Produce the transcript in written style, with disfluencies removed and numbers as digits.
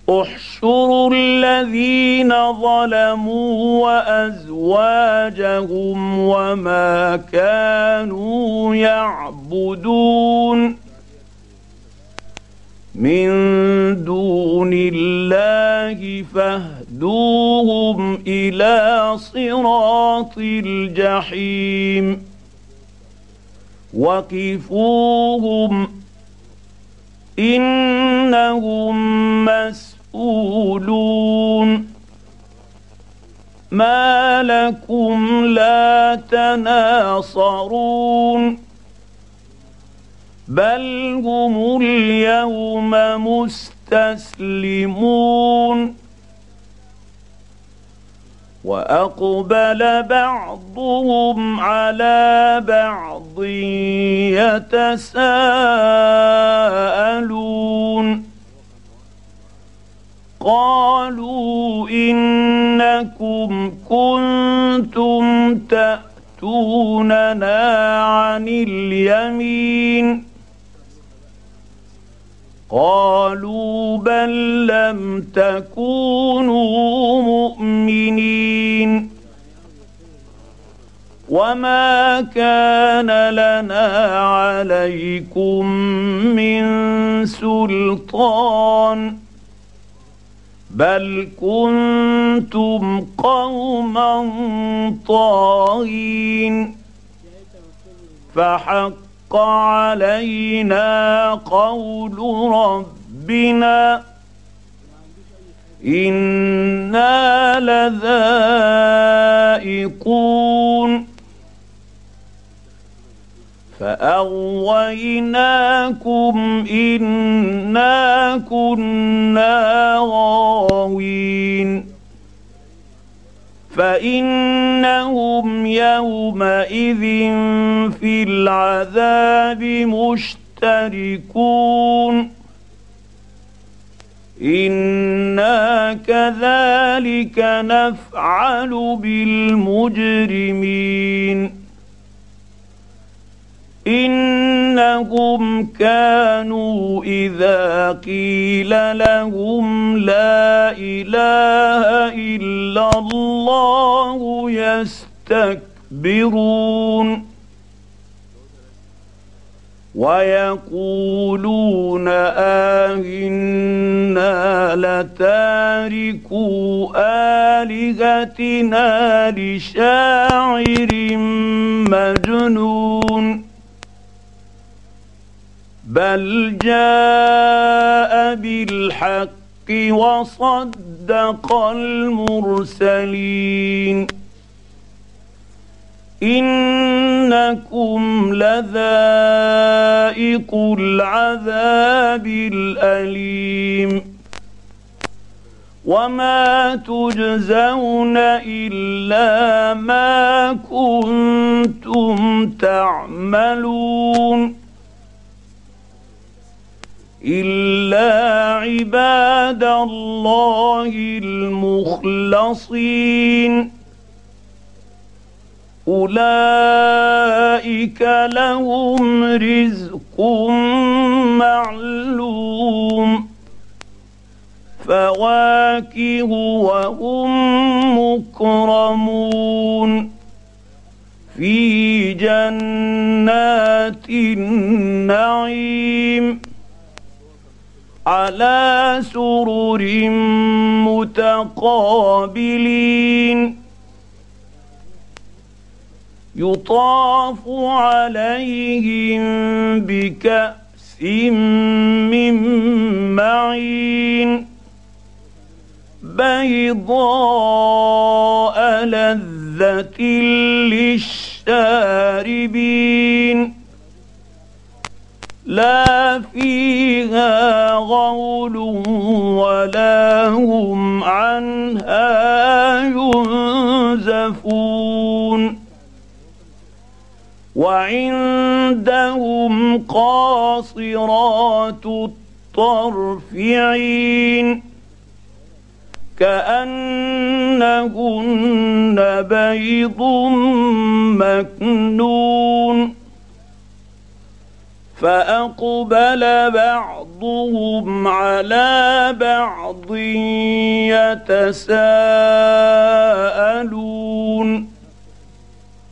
احشروا الذين ظلموا وازواجهم وما كانوا يعبدون من دون الله فاهدوهم الى صراط الجحيم وقفوهم انهم مسؤولون ما لكم لا تناصرون بل هم اليوم مستسلمون واقبل بعضهم على بعض يتساءلون قالوا انكم كنتم تاتوننا عن اليمين قالوا بل لم تكونوا مؤمنين وما كان لنا عليكم من سلطان بل كنتم قوما طاغين فحق علينا قول ربنا إنا لذائقون فأغويناكم إنا كنا غاوين فإنهم يومئذ في العذاب مشتركون إنا كذلك نفعل بالمجرمين إنهم كانوا إذا قيل لهم لا إله إلا الله يستكبرون ويقولون آهنا لتاركو آلهتنا لشاعر مجنون بل جاء بالحق وصدق المرسلين إنكم لذائق العذاب الأليم وما تجزون إلا ما كنتم تعملون إلا عباد الله المخلصين أولئك لهم رزق معلوم فواكه وهم مكرمون في جنات النعيم على سرر متقابلين يطاف عليهم بكأس من معين بيضاء لذة للشاربين لا فيها غول ولا هم عنها ينزفون وعندهم قاصرات الطرف عين كأنهن بيض مكنون فاقبل بعضهم على بعض يتساءلون